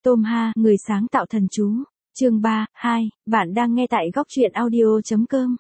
Tom Ha, người sáng tạo thần chú. Chương 3, 2, bạn đang nghe tại góc truyện audio.com.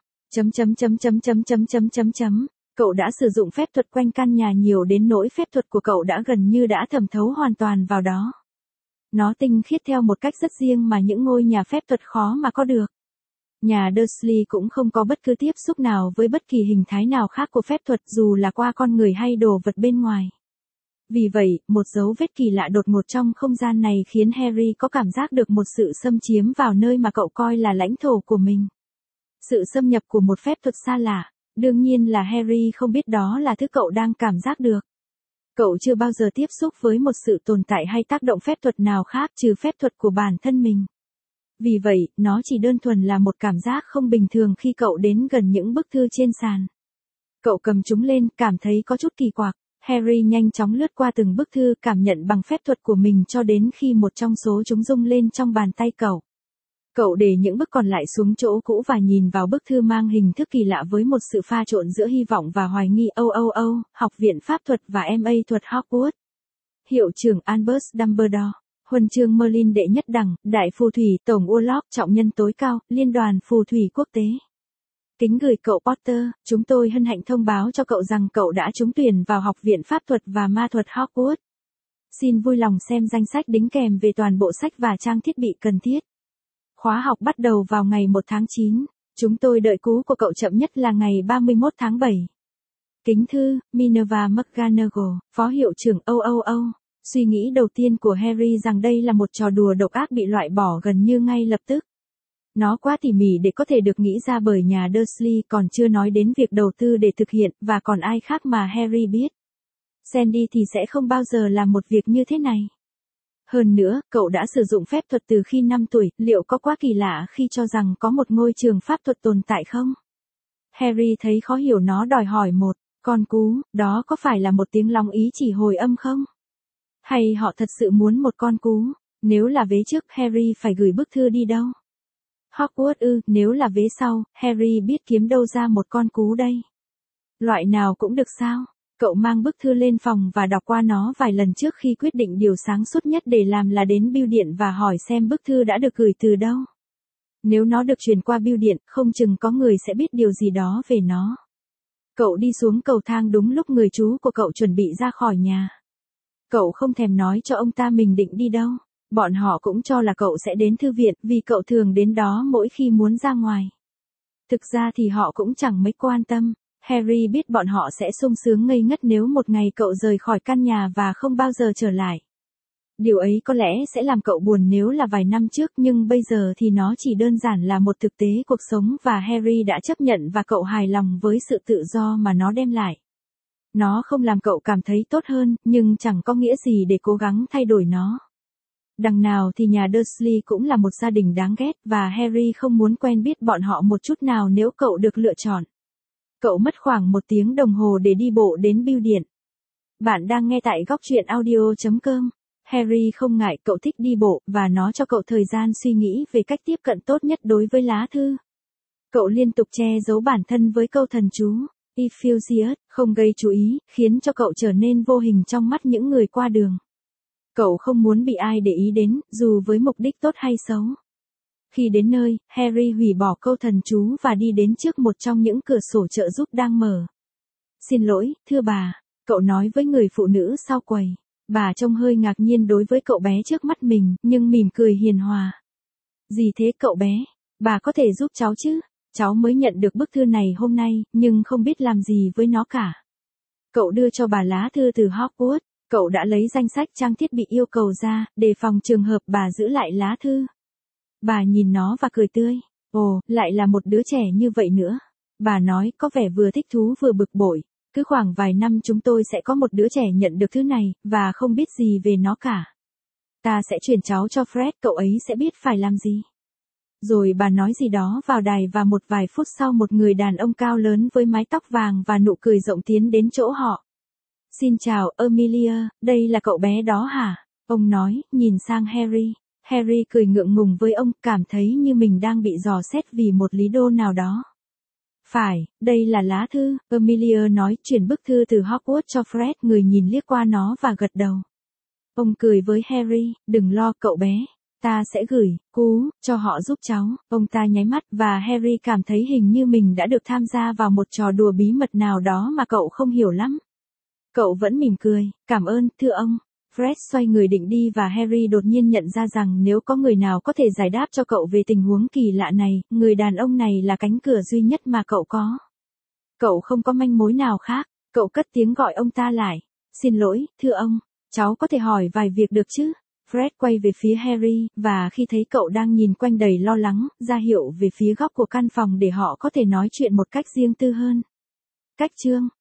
Cậu đã sử dụng phép thuật quanh căn nhà nhiều đến nỗi phép thuật của cậu đã gần như đã thẩm thấu hoàn toàn vào đó. Nó tinh khiết theo một cách rất riêng mà những ngôi nhà phép thuật khó mà có được. Nhà Dursley cũng không có bất cứ tiếp xúc nào với bất kỳ hình thái nào khác của phép thuật dù là qua con người hay đồ vật bên ngoài. Vì vậy, một dấu vết kỳ lạ đột ngột trong không gian này khiến Harry có cảm giác được một sự xâm chiếm vào nơi mà cậu coi là lãnh thổ của mình. Sự xâm nhập của một phép thuật xa lạ, đương nhiên là Harry không biết đó là thứ cậu đang cảm giác được. Cậu chưa bao giờ tiếp xúc với một sự tồn tại hay tác động phép thuật nào khác trừ phép thuật của bản thân mình. Vì vậy, nó chỉ đơn thuần là một cảm giác không bình thường khi cậu đến gần những bức thư trên sàn. Cậu cầm chúng lên, cảm thấy có chút kỳ quặc. Harry nhanh chóng lướt qua từng bức thư cảm nhận bằng phép thuật của mình cho đến khi một trong số chúng rung lên trong bàn tay cậu. Cậu để những bức còn lại xuống chỗ cũ và nhìn vào bức thư mang hình thức kỳ lạ với một sự pha trộn giữa hy vọng và hoài nghi. Học viện pháp thuật và MA thuật Hogwarts. Hiệu trưởng Albus Dumbledore. Huân chương Merlin đệ nhất đẳng, đại phù thủy, tổng Urlock, trọng nhân tối cao, liên đoàn phù thủy quốc tế. Kính gửi cậu Potter, chúng tôi hân hạnh thông báo cho cậu rằng cậu đã trúng tuyển vào Học viện Pháp thuật và Ma thuật Hogwarts. Xin vui lòng xem danh sách đính kèm về toàn bộ sách và trang thiết bị cần thiết. Khóa học bắt đầu vào ngày 1 tháng 9. Chúng tôi đợi cú của cậu chậm nhất là ngày 31 tháng 7. Kính thư, Minerva McGonagall, phó hiệu trưởng Suy nghĩ đầu tiên của Harry rằng đây là một trò đùa độc ác bị loại bỏ gần như ngay lập tức. Nó quá tỉ mỉ để có thể được nghĩ ra bởi nhà Dursley, còn chưa nói đến việc đầu tư để thực hiện, và còn ai khác mà Harry biết. Sandy thì sẽ không bao giờ làm một việc như thế này. Hơn nữa, cậu đã sử dụng phép thuật từ khi 5 tuổi, liệu có quá kỳ lạ khi cho rằng có một ngôi trường pháp thuật tồn tại không? Harry thấy khó hiểu, nó đòi hỏi một con cú, đó có phải là một tiếng long ý chỉ hồi âm không? Hay họ thật sự muốn một con cú? Nếu là vế trước, Harry phải gửi bức thư đi đâu? Hogwarts nếu là vế sau, Harry biết kiếm đâu ra một con cú đây? Loại nào cũng được sao? Cậu mang bức thư lên phòng và đọc qua nó vài lần trước khi quyết định điều sáng suốt nhất để làm là đến bưu điện và hỏi xem bức thư đã được gửi từ đâu. Nếu nó được truyền qua bưu điện, không chừng có người sẽ biết điều gì đó về nó. Cậu đi xuống cầu thang đúng lúc người chú của cậu chuẩn bị ra khỏi nhà. Cậu không thèm nói cho ông ta mình định đi đâu. Bọn họ cũng cho là cậu sẽ đến thư viện vì cậu thường đến đó mỗi khi muốn ra ngoài. Thực ra thì họ cũng chẳng mấy quan tâm. Harry biết bọn họ sẽ sung sướng ngây ngất nếu một ngày cậu rời khỏi căn nhà và không bao giờ trở lại. Điều ấy có lẽ sẽ làm cậu buồn nếu là vài năm trước, nhưng bây giờ thì nó chỉ đơn giản là một thực tế cuộc sống và Harry đã chấp nhận và cậu hài lòng với sự tự do mà nó đem lại. Nó không làm cậu cảm thấy tốt hơn, nhưng chẳng có nghĩa gì để cố gắng thay đổi nó. Đằng nào thì nhà Dursley cũng là một gia đình đáng ghét và Harry không muốn quen biết bọn họ một chút nào nếu cậu được lựa chọn. Cậu mất khoảng 1 tiếng đồng hồ để đi bộ đến bưu điện. Bạn đang nghe tại góc truyện audio.com. Harry không ngại, cậu thích đi bộ, và nó cho cậu thời gian suy nghĩ về cách tiếp cận tốt nhất đối với lá thư. Cậu liên tục che giấu bản thân với câu thần chú, Effusius, không gây chú ý, khiến cho cậu trở nên vô hình trong mắt những người qua đường. Cậu không muốn bị ai để ý đến, dù với mục đích tốt hay xấu. Khi đến nơi, Harry hủy bỏ câu thần chú và đi đến trước một trong những cửa sổ trợ giúp đang mở. Xin lỗi, thưa bà, cậu nói với người phụ nữ sau quầy. Bà trông hơi ngạc nhiên đối với cậu bé trước mắt mình, nhưng mỉm cười hiền hòa. Gì thế cậu bé? Bà có thể giúp cháu chứ? Cháu mới nhận được bức thư này hôm nay, nhưng không biết làm gì với nó cả. Cậu đưa cho bà lá thư từ Hogwarts. Cậu đã lấy danh sách trang thiết bị yêu cầu ra, đề phòng trường hợp bà giữ lại lá thư. Bà nhìn nó và cười tươi. Ồ, lại là một đứa trẻ như vậy nữa. Bà nói có vẻ vừa thích thú vừa bực bội. Cứ khoảng vài năm chúng tôi sẽ có một đứa trẻ nhận được thứ này, và không biết gì về nó cả. Ta sẽ chuyển cháu cho Fred, cậu ấy sẽ biết phải làm gì. Rồi bà nói gì đó vào đài và một vài phút sau một người đàn ông cao lớn với mái tóc vàng và nụ cười rộng tiến đến chỗ họ. Xin chào, Amelia, đây là cậu bé đó hả? Ông nói, nhìn sang Harry. Harry cười ngượng ngùng với ông, cảm thấy như mình đang bị dò xét vì một lý do nào đó. Phải, đây là lá thư, Amelia nói, chuyển bức thư từ Hogwarts cho Fred. Người nhìn liếc qua nó và gật đầu. Ông cười với Harry, đừng lo cậu bé. Ta sẽ gửi, cho họ giúp cháu. Ông ta nháy mắt và Harry cảm thấy hình như mình đã được tham gia vào một trò đùa bí mật nào đó mà cậu không hiểu lắm. Cậu vẫn mỉm cười, cảm ơn, thưa ông. Fred xoay người định đi và Harry đột nhiên nhận ra rằng nếu có người nào có thể giải đáp cho cậu về tình huống kỳ lạ này, người đàn ông này là cánh cửa duy nhất mà cậu có. Cậu không có manh mối nào khác, cậu cất tiếng gọi ông ta lại. Xin lỗi, thưa ông, cháu có thể hỏi vài việc được chứ? Fred quay về phía Harry, và khi thấy cậu đang nhìn quanh đầy lo lắng, ra hiệu về phía góc của căn phòng để họ có thể nói chuyện một cách riêng tư hơn. Cách chương